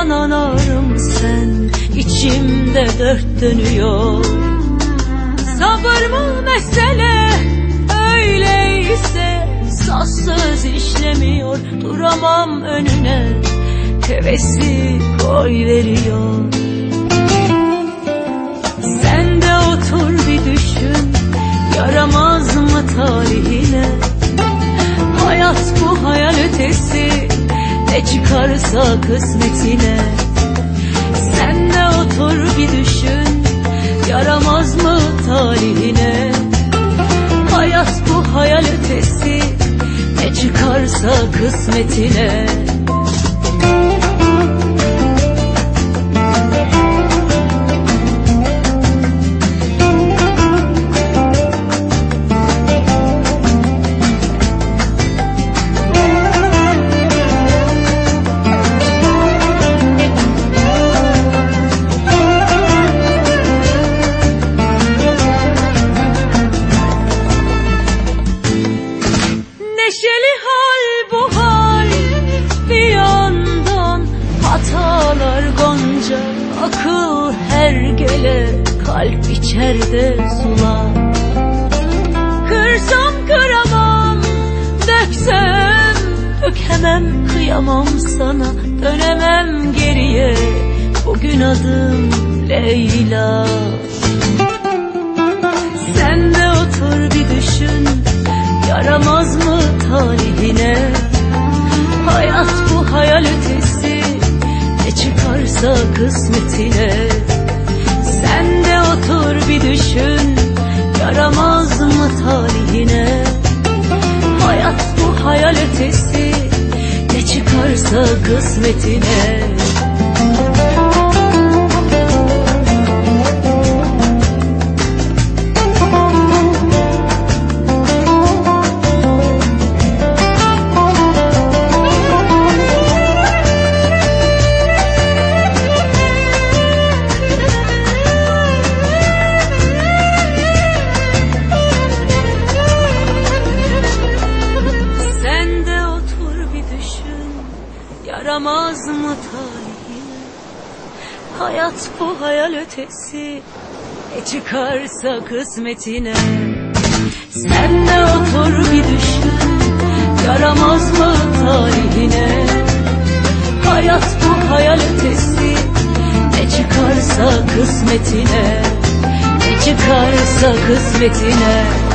kanan ağrım sen, içimde dört dönüyor. Sabır mı mesele, öyleyse saz söz işlemiyor. Duramam önüne, hevesi koy veriyor. Sen de otur bir düşün, yaramaz mı talihine? Hayat bu hayal ötesi, ne çıkarsa kısmetine. Sen de otur bir düşün, yaramaz mı talihine? Hayat bu hayal ötesi, ne çıkarsa kısmetine. Neşeli hal bu hal, bir yandan hatalar gonca. Akıl hergele, kalp içerde sular. Kırsam kıramam, döksem dökemem. Kıyamam sana, dönemem geriye. Bugün adım Leyla. Sen de otur bir düşün, yaramaz mı talihine? Hayat bu hayal ötesi, ne çıkarsa kısmetine. Sen de otur bir düşün, yaramaz mı talihine? Hayat bu hayal ötesi, ne çıkarsa kısmetine. Yaramaz mı talihine? Hayat bu hayal ötesi, ne çıkarsa kısmetine. Sen de otur bir düşün, yaramaz mı talihine? Hayat bu hayal ötesi, ne çıkarsa kısmetine. Ne çıkarsa kısmetine.